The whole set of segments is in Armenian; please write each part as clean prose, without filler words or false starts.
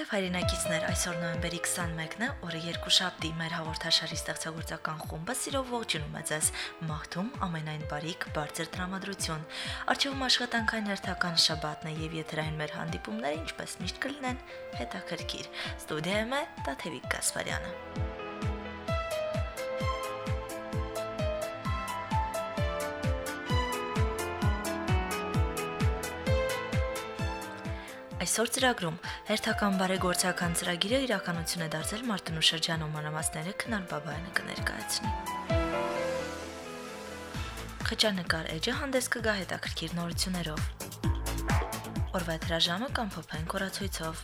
Բարև հայրենակիցներ, այսօր նոյեմբերի 21-ն է, օրը երկուշաբթի, մեր հաղորդաշարի ստեղծագործական խումբը սիրով ողջունում է ձեզ, մաղթում ամենայն բարիք, բարձր տրամադրություն։ Արժեվում աշխատանքային հերթական շաբաթն է եւ եթերային մեր հանդիպումները ինչպես միշտ կլինեն հետաքրքիր։ Ստուդիայում է Տաթևիկ Գասպարյանը։ Այսօր ծրագրում հերթական բարեգործական ծրագիրը իրականություն է դարձել Մարտունու շրջանում մանրամասները Քնար Բաբայանը կներկայացնի։ Խճանկար էջը հանդես կգա հետաքրքիր նորություններով։ Օրվա հրաժամը կամփոփեն կորացույցով։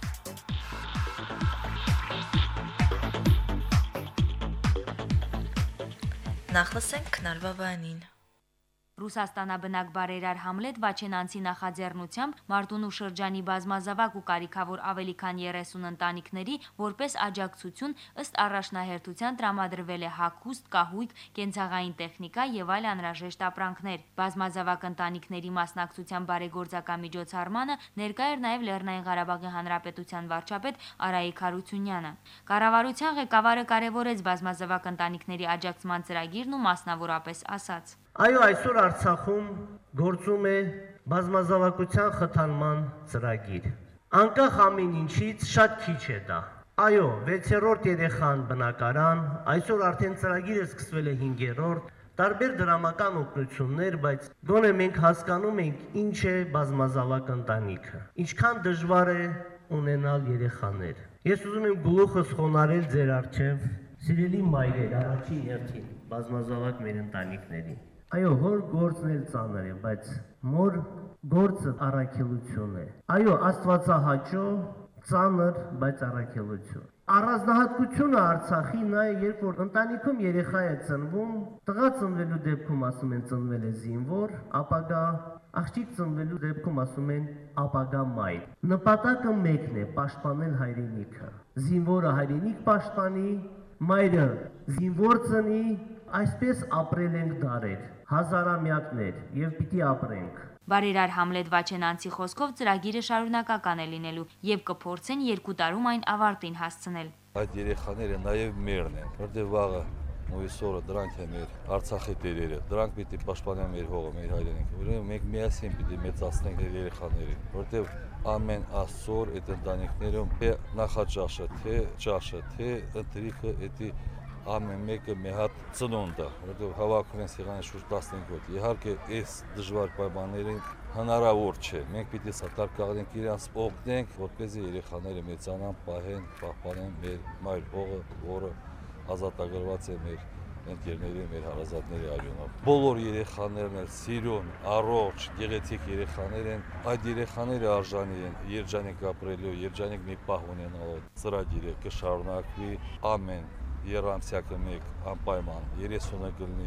Նախ լսենք Քնար Բաբայանին։ Ռուսաստանաբնակ բարերար Համլետ Վաչենանցի նախաձեռնությամբ Մարտունու շրջանի բազմազավակ ու կարիքավոր ավելի քան 30 ընտանիքների որպես աջակցություն ըստ առաջնահերթության տրամադրվել է հագուստ, կահույք, կենցաղային տեխնիկա եւ այլ անհրաժեշտ ապրանքներ։ Բազմազավակ ընտանիքների մասնակցության բարեգործական միջոցառմանը ներկա էր նաեւ Լեռնային Ղարաբաղի Հանրապետության վարչապետ Արայիկ Հարությունյանը։ Կառավարության ղեկավարը կարևորեց բազմազավակ ընտանիքների աջակցման ծրագիրն ու մասնավորապես ասաց. Այո, այսօր Արցախում գործում է բազմազավակության խթանման ծրագիր։ Անկախ ամեն ինչից շատ քիչ է դա։ Այո, 6-րդ երեխան բնակարան, այսօր արդեն ծրագիրը սկսվել է 5-րդ, տարբեր դրամական օգնություններ, բայց գոնե մենք հասկանում ենք ինչ է բազմազավակ ընտանիքը։ Ինչքան դժվար է ունենալ երեխաներ։ Ես ուզում եմ գլուխս խոնարհել ձեր առջև, սիրելի մայրեր, առաջին հերթին բազմազավակ մեր ընտանիքների։ Այո, հոր գործն էլ ծանր է, բայց մոր գործը առաքելություն է։ Այո, Աստվածահաճո ծանր, բայց առաքելություն։ Առանձնահատկությունը Արցախի նա է, երբ որ ընտանիքում երեխա է ծնվում, տղա ծնվելու դեպքում ասում են ծնվել է զինվոր, ապագա աղջիկ ծնվելու դեպքում ասում են ապագա մայր։ Նպատակը մեկն է՝ պաշտպանել հայրենիքը։ Զինվորը հայրենիք պաշտպանի, մայրը զինվոր ծնի, այսպես ապրել ենք դարեր, հազարամյակներ եւ պիտի ապրենք։ Բարերար Համլետ Վաչենանցի խոսքով ծրագիրը շարունակական է լինելու եւ կփորձեն 2 տարում այն ավարտին հասցնել։ Այդ երեխաները նաեւ մերն են, որտեղ վաղը Մույսորը դրանք են մեր Արցախի տերերը, դրանք պիտի պաշտպանեն մեր հողը, մեր հայրենիքը։ Ուրեմն մենք միասին պիտի մեծացնենք այդ երեխաներին, որտեղ ամեն այսօր այդ ընտանիքներում թե նախաճաշը, թե ճաշը, թե ընտրիքը էդի ամեն մեկը մի հատ ծնունդ է, որտեղ հավաքում են սեղանի շուրջ 15 հոգ։ Իհարկե, այս դժվար պայմաններին հնարավոր չէ։ Մենք պիտի սատարկաղենք իրանց օգնենք, որպեսզի երեխաները մեծանան, պահեն, պահպանեն մեր մայր հողը, որը ազատագրված է մեր ընկերների, մեր հարազատների արյունով։ Բոլոր երեխաներն էլ սիրուն, առողջ, գեղեցիկ երեխաներ են։ Այդ երեխաները արժանի են երջանիկ ապրելու, երջանիկ մի պահ ունենալու։ Ծրագիրը կշարունակվի ամեն երամսյակը մեկ անպայման 30-ը գլնի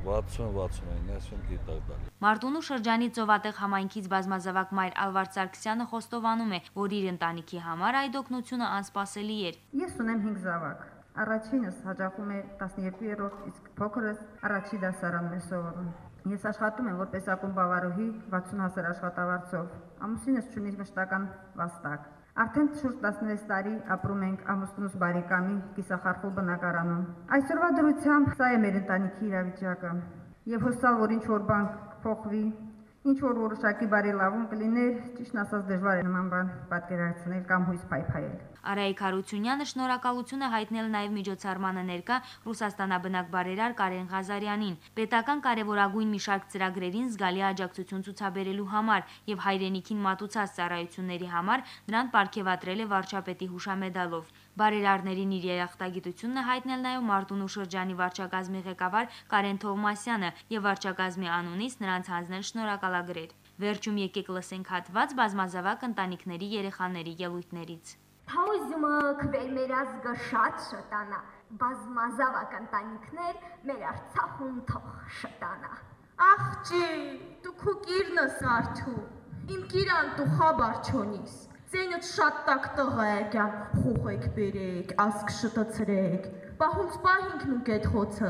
60-69 գիտակդալ։ Մարտունու շրջանի Ծովատեղ համայնքից բազմազավակ մայր Ալվարդ Սարգսյանը խոստովանում է, որ իր ընտանիքի համար այդ օգնությունը անսպասելի էր։ Ես ունեմ 5 զավակ։ Առաջինս հաճախում է 12-րդ, իսկ փոքրս առաջի դասարանն է սովորում։ Ես աշխատում եմ որպես ակումբավարուհի 60 հասար աշխատավարձով։ Ամուսինս ունի մշտական վաստակ։ Արդեն շուրջ 16 տարի ապրում ենք ամուսնուս բարեկամի կիսախարխուլ բնակարանում։ Այսօրվա դրությամբ սա է մեր ընտանիքի իրավիճակը։ Եվ հուսալ, որ ինչ որ բան կփոխվի, ինչ որ որոշակի բարելավում կլիներ, ճիշտն ասած դժվար է նման բան պատկերացնել կամ հույս փայփայել։ Արայիկ Հարությունյանը շնորհակալություն է հայտնել նաև միջոցառմանը ներկա Ռուսաստանաբնակ բարերար Կարեն Ղազարյանին, պետական կարևորագույն մի շարք ծրագրերին զգալի աջակցություն ցուցաբերելու համար եւ հայրենիքին մատուցած ծառայությունների համար նրան պարգևատրել է վարչապետի հուշամեդալով։ Բարերարներին իր երախտագիտությունն է հայտնել նաև Մարտունու շրջանի վարչակազմի ղեկավար Կարեն Թովմասյանը եւ վարչակազմի անունից նրանց հանձնել շնորհակալագրեր։ Վերջում եկեք լսենք հատված բազմազավակ ընտանիքների երեխաների ելույթներից։ Փոզումը քվել մեր ազգը շատ շտանա, բազմազավակ ընտանիքներ մեր Արցախում թող շտանա։ Աղջի, դու քու կիրնս արդու, իմ կիրան դու խաբար չոնիս, ձենդ շատ տակ տղա եկյան, խուխեք բերեք, ասկ շտացրեք, պահունց պահինքն ու կետ խոցը,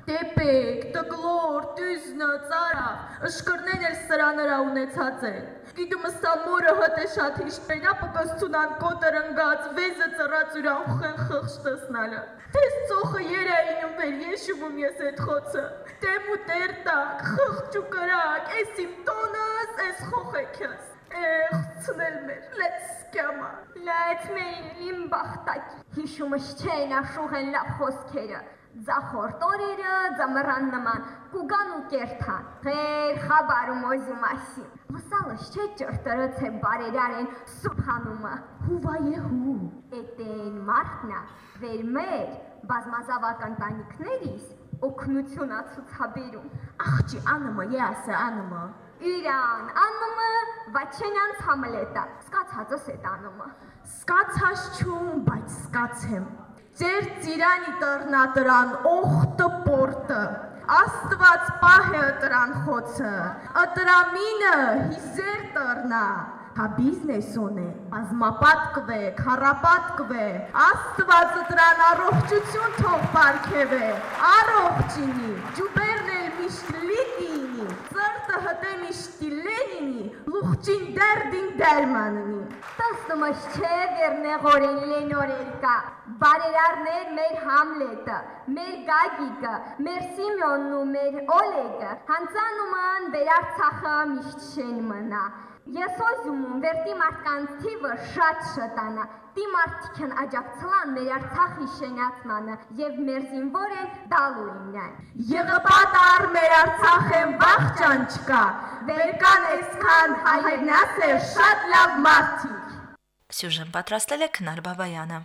Տեպեք, տգլոր, տյուզնը, ծարավ, ըշկրնեն էլ սրա նրա ունեցած են։ Գիտում ըստա մորը հտե շատ հիշտ պենա պկստունան կոտր ընգած, վեզը ծրած ուրան խեն խղշտսնալը։ Տես ծոխը երայինում վեր եշումում ես էդ խոցը, տեմ ու տերտակ, խղճ ու կրակ, ես իմ տոնս, ես խոխեքյս։ Ցնել մեր, let's scammer։ Լայց մեր իմ բախտակի։ Հիշումս չեն աշուղ են լավ խոսքերը։ Ձախորդ օրերը ձամռան նման կուգան ու կերթան, խեր խաբարում ոզում ասի։ Լսալս չէ ճրտրըց է բարերար են սուպհանումը, հուվա եհու։ Էտեն մարդնա, վեր մեր բազմազավական տանիքներիս օգնություն ացուցաբերում։ Աղջի անımı, եսը անımı։ Իրան անումը վաչենյան Համլետա, սկացածս էտ անումը։ Սկացած չում, բայց սկացեմ։ Ձեր ծիրանի տրնատրան օխտը պորտը, աստված պահե ըտրան խոցը, ըտրամինը հիզեր տրնա, հա բիզնեսոն է, բազմապատկվե, քարապատկվե, աստված ըտրան առողջություն թող պարգև է, առողջինի, ջուբերն էլ միշտ լիկինի, ծրտը հտե միշտի լենինի, լուղջին դերդին դերմանինի։ Տստումս չէ վերնեղորեն լենորել կա, բարերարներ մեր Համլետը, մեր Գագիկը, մեր Սիմյոնն ու մեր Օլեգը, հանցանուման վեր Արցախը միշտ շեն մնա։ Ես ոզումում վերտի մարդկանց թիվը շատ շտանա, տի մարդիքն աջակցլան մեր Արցախի շենացմանը և մեր զինվորեն դալու իննան։ Եղպատար մեր Արցախեն վախճան չկա, վերկան այսքան հայրնասեր շատ լավ մարդիկ։ Սյուժեն պատրաստել է Քնար Բաբայանը։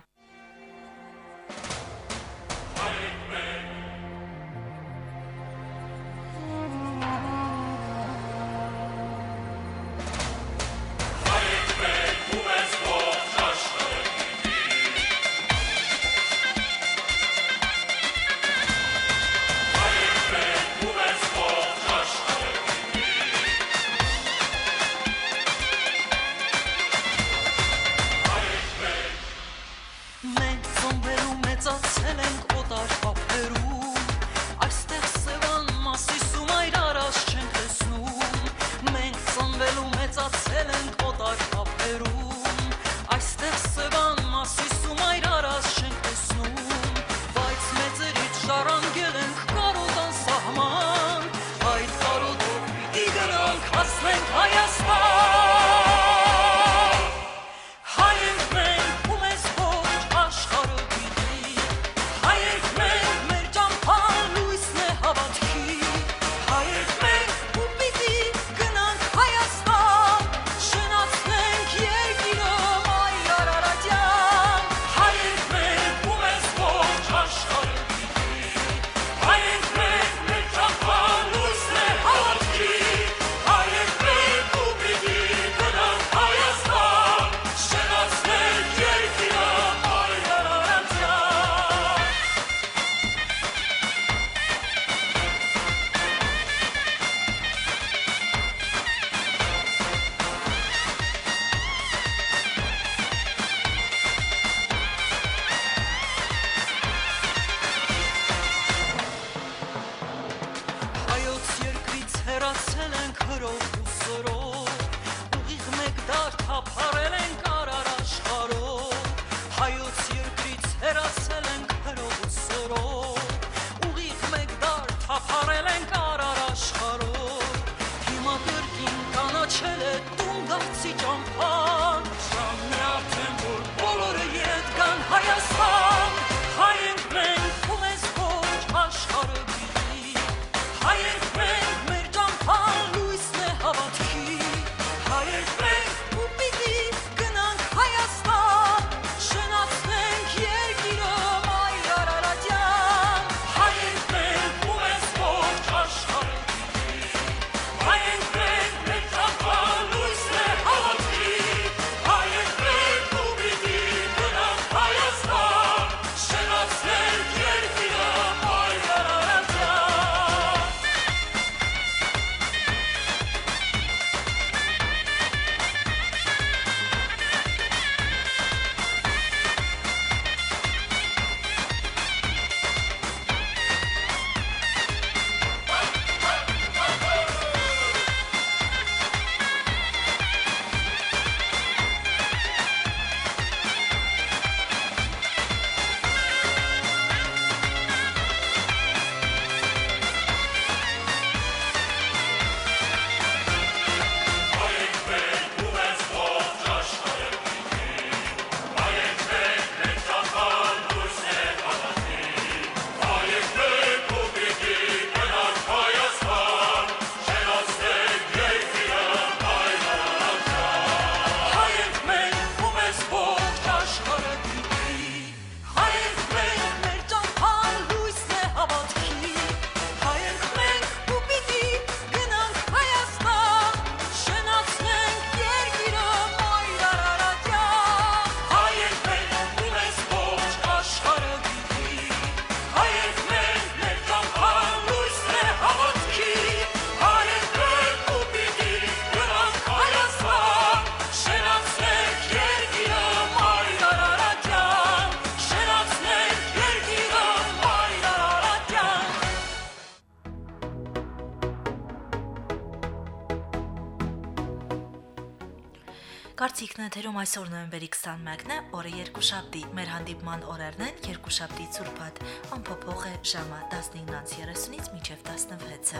Կարծիքն ընթերում այսօր նոյեմբերի 21-ն է, օրը երկուշաբթի։ Մեր հանդիպման օրերն են երկուշաբթի ցուրտ, ամփոփող է ժամը 19:30-ից մինչև 16-ը։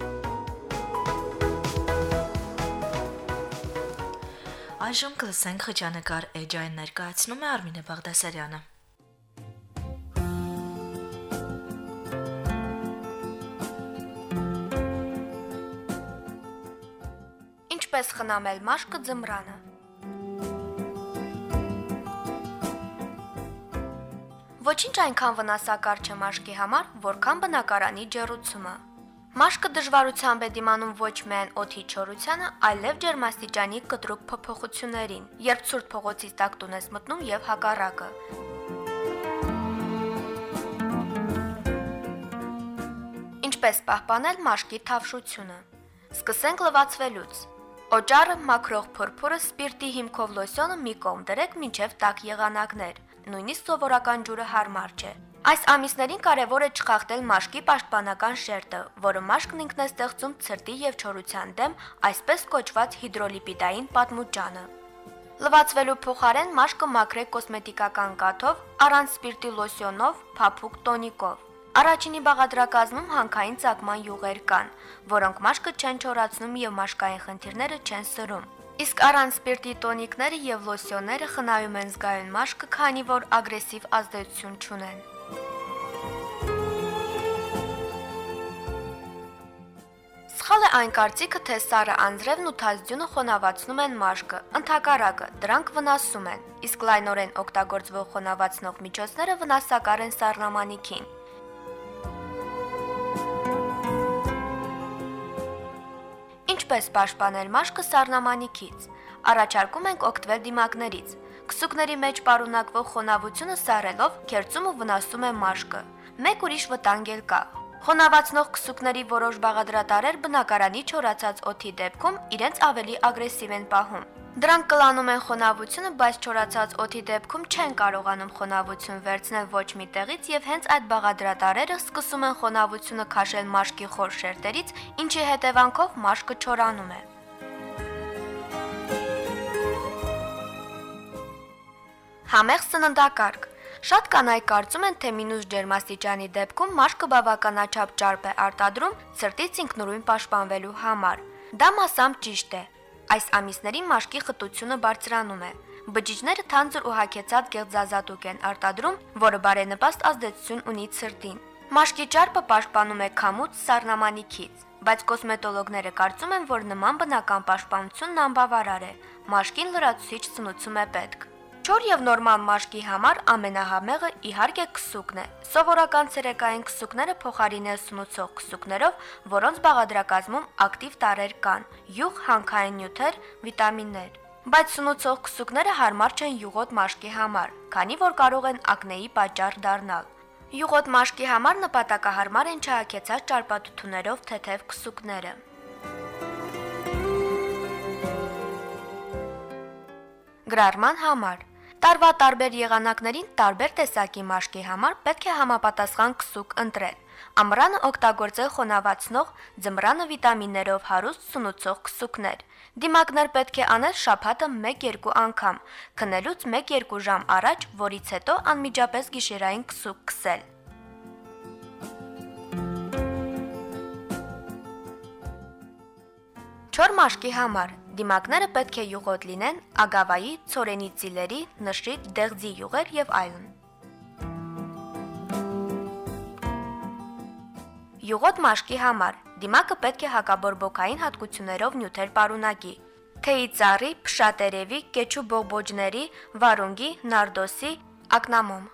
Այժմ կլսենք խճանկար էջային ներկայացնում է Արմինե Բաղդասարյանը։ Ինչպես խնամել մաշկը ձմռանը։ Ոչինչ այնքան վնասակար չէ մաշկի համար, որքան բնակարանի ջեռուցումը։ Մաշկը դժվարությամբ է դիմանում ոչ միայն օդի չորությանը, այլև ջերմաստիճանի կտրուկ փոփոխություններին, երբ ցուրտ փողոցից տաք տուն ես մտնում եւ հակառակը։ Ինչպես պահպանել մաշկի թավշությունը։ Սկսենք լվացվելուց։ Օճառը, մաքրող փորփուրը, սպիրտի հիմքով լոսյոնը մի կողմ դրեք մինչև տաք եղանակներ, նույնիսկ սովորական ջուրը հարմար չէ։ Այս ամիսներին կարևոր է չխախտել մաշկի պաշտպանական շերտը, որը մաշկն ինքն է ստեղծում ցրտի եւ չորության դեմ այսպես կոչված հիդրոլիպիդային պատմուճանը։ Լվացվելու փոխարեն մաշկը մաքրեք կոսմետիկական կաթով, առանց սպիրտի լոսյոնով, փափուկ տոնիկով։ Առաջինի բաղադրակազմում հանքային ծակման յուղեր կան, որոնք մաշկը չեն չորացնում եւ մաշկային խնդիրները չեն սրում։ Իսկ առանց սպիրտի տոնիկները եւ լոսյոնները խնայում են զգայուն մաշկը, քանի որ ագրեսիվ ազդեցություն չունեն։ Սխալ է այն կարծիքը, թե սառը անձրևն ու թազդյունը խոնավացնում են մաշկը, ընդհակառակը, դրանք վնասում են, իսկ լայնորեն օգտագործվող խոնավացնող միջոցները վնասակար են սառնամանիքին։ Ինչպես պաշտպանել մաշկը սառնամանիքից։ Առաջարկում ենք օգտվել դիմակներից։ Քսուկների մեջ պարունակվող խոնավությունը սառելով քերծումը վնասում է մաշկը։ Մեկ ուրիշ վտանգ էլ կա։ Խոնավացնող քսուկների որոշ բաղադրատարեր բնակարանի չորացած օդի դեպքում իրենց ավելի ագրեսիվ են պահում։ Դրանք կլանում են խոնավությունը, բայց չորացած օդի դեպքում չեն կարողանում խոնավություն վերցնել ոչ մի տեղից եւ հենց այդ բաղադրատարերը սկսում են խոնավությունը քաշել մաշկի խոր շերտերից, ինչի հետևանքով մաշկը չորանում է։ Համեղ սննդակարգ։ Շատ կանայք կարծում են, թե մինուս ջերմաստիճանի դեպքում մաշկը բավականաչափ ճարպ է արտադրում ցրտից ինքնուրույն պաշտպանվելու համար։ Դա մասամբ ճիշտ է։ Այս ամիսներին մաշկի խտությունը բարձրանում է։ Բջիջները թանձր ու հագեցած գեղձազատուկ են արտադրում, որը բարենպաստ ազդեցություն ունի ցրտին։ Մաշկի ճարպը պաշտպանում է քամուց, սառնամանիքից, բայց կոսմետոլոգները կարծում են, որ նման բնական պաշտպանությունն անբավարար է։ Մաշկին լրացուցիչ սնուցում է պետք։ Չոր եւ նորմալ մաշկի համար ամենահամեղը իհարկե քսուկն է։ Սովորական ցերեկային քսուկները փոխարինել սնուցող քսուկներով, որոնց բաղադրակազմում ակտիվ տարրեր կան՝ յուղ, հանքային նյութեր, վիտամիններ։ Բայց սնուցող քսուկները հարմար չեն յուղոտ մաշկի համար, քանի որ կարող են ակնեի պատճառ դառնալ։ Յուղոտ մաշկի համար նպատակահարմար են չհագեցած ճարպաթթուներով թեթև քսուկները։ Գրառման համար Տարվա տարբեր եղանակներին տարբեր տեսակի մաշկի համար պետք է համապատասխան քսուկ ընտրել։ Ամռանը օգտագործել խոնավացնող, ձմռանը վիտամիններով հարուստ սնուցող քսուկներ։ Դիմակներ պետք է անել շաբաթը 1-2 անգամ, քնելուց 1-2 ժամ առաջ, որից հետո անմիջապես գիշերային քսուկ քսել։ Չոր մաշկի համար դիմակները պետք է յուղոտ լինեն, ագավայի, ցորենի ծիլերի, նշրի, դեղձի յուղեր եւ այլն։ Յուղոտ մաշկի համար դիմակը պետք է հակաբորբոքային հատկություններով նյութեր պարունակի։ Թեյի ծառի, փշատերևի, կեչու բողբոջների, վարունգի, նարդոսի, ակնամոմ։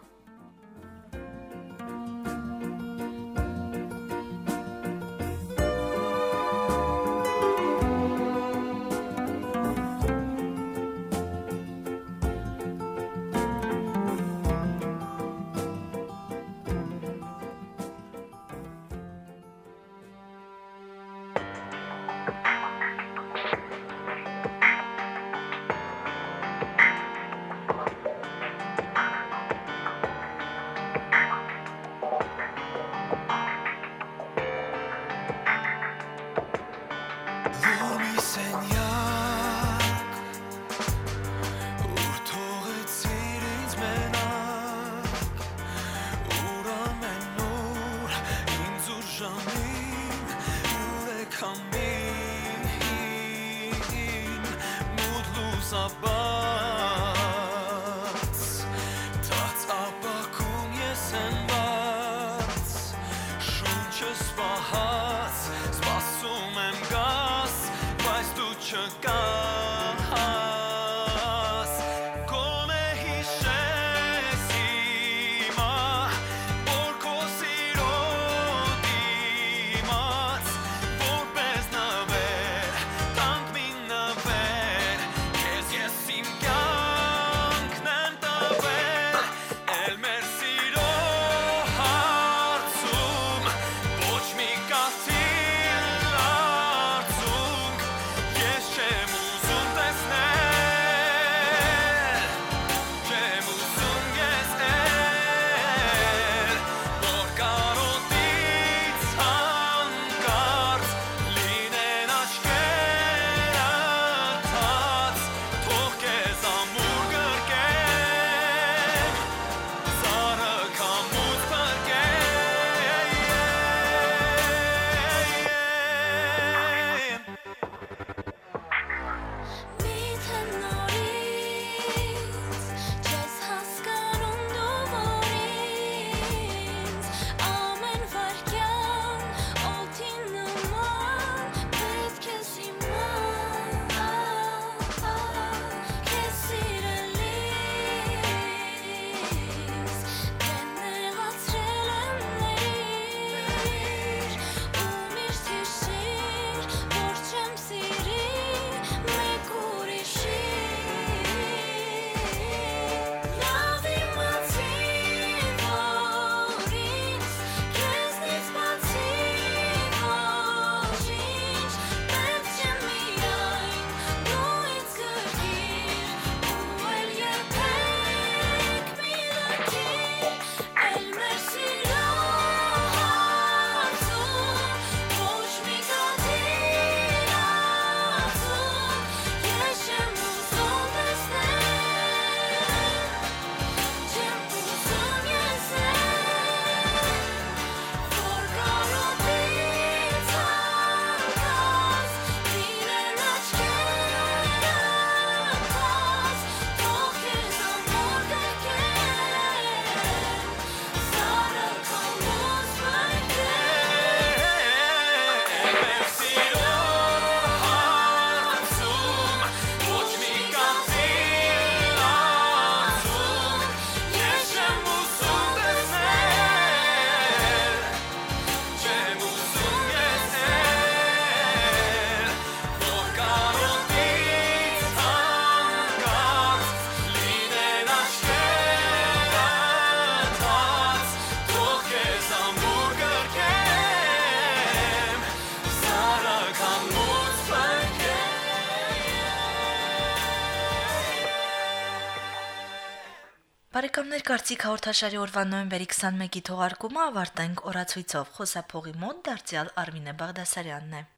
Բարեկամներ, կարծիք հաղորդաշարի օրվա նոյեմբերի 21-ի թողարկումը ավարտենք օրացույցով։ Խոսափողի մոտ դարձյալ Արմինե Բաղդասարյանն է։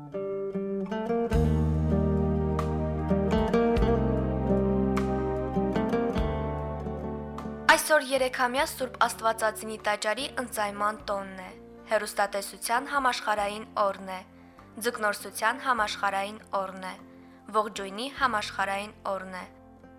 Այսօր 3-ամյա Սուրբ Աստվածածնի տաճարի ընծայման տոնն է։ Հեռուստատեսության համաշխարհային օրն է։ Ձկնորսության համաշխարհային օրն է։ Ողջույնի համաշխարհային օրն է։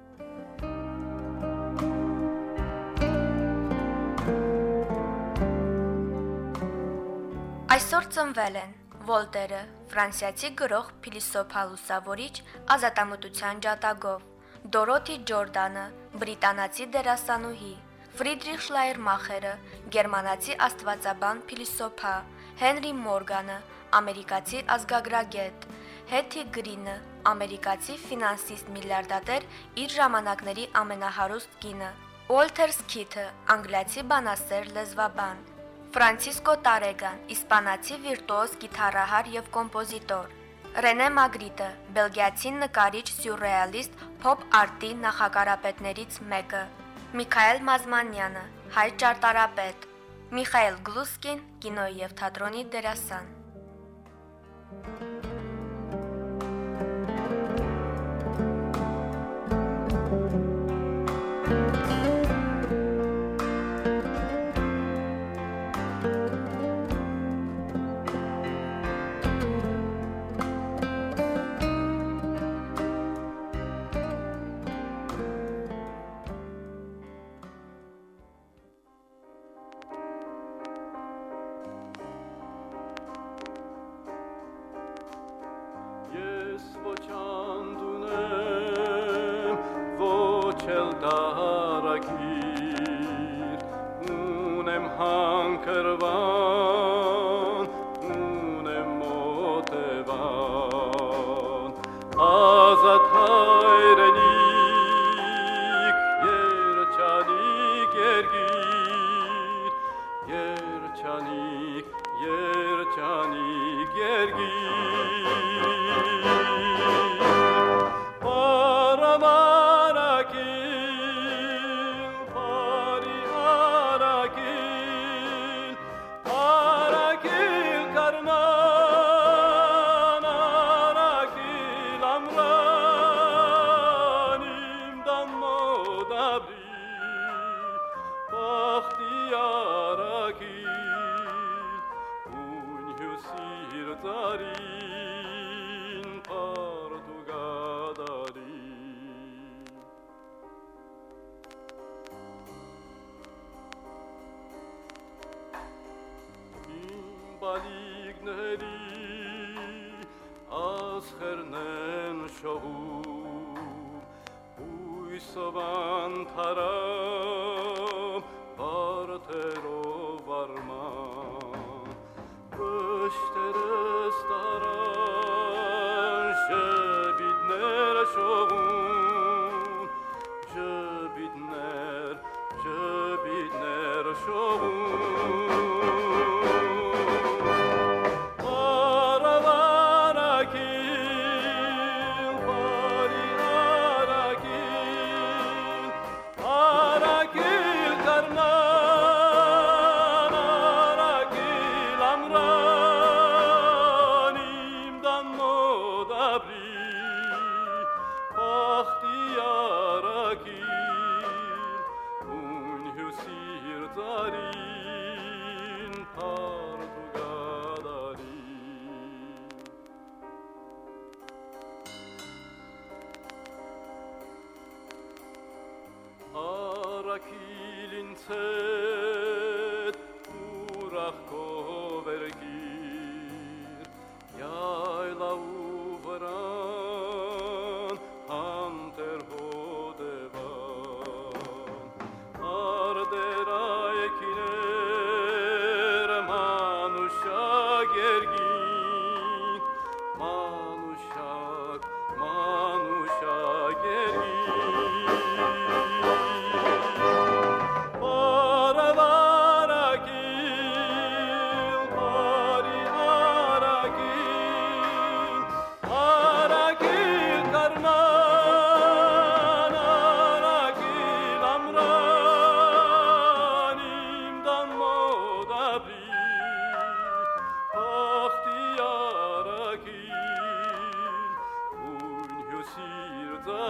Այսօր ծնվել են Վոլտերը, ֆրանսիացի գրող, փիլիսոփա, լուսավորիչ, ազատամտության ջատագով, Դորոթի Ջորդանը, բրիտանացի դերասանուհի, Ֆրիդրիխ Շլայերմախերը, գերմանացի աստվածաբան, փիլիսոփա, Հենրի Մորգանը, ամերիկացի ազգագրագետ, Հեթի Գրինը, ամերիկացի ֆինանսիստ միլիարդատեր, իր ժամանակների ամենահարուստ կինը, Ուոլթեր Սքիթը, անգլիացի բանասեր լեզվաբան, Ֆրանցիսկո Տարեգան, իսպանացի վիրտուոզ գիթառահար եւ կոմպոզիտոր, Ռենե Մագրիտը, բելգիացի նկարիչ սյուրռեալիստ փոփ արտի նախագահապետներից մեկը, Միքայել Մազմանյանը, հայ ճարտարապետ, Միխայել Գլուսկին, կինոյի եւ թատրոնի դերասան։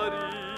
կրի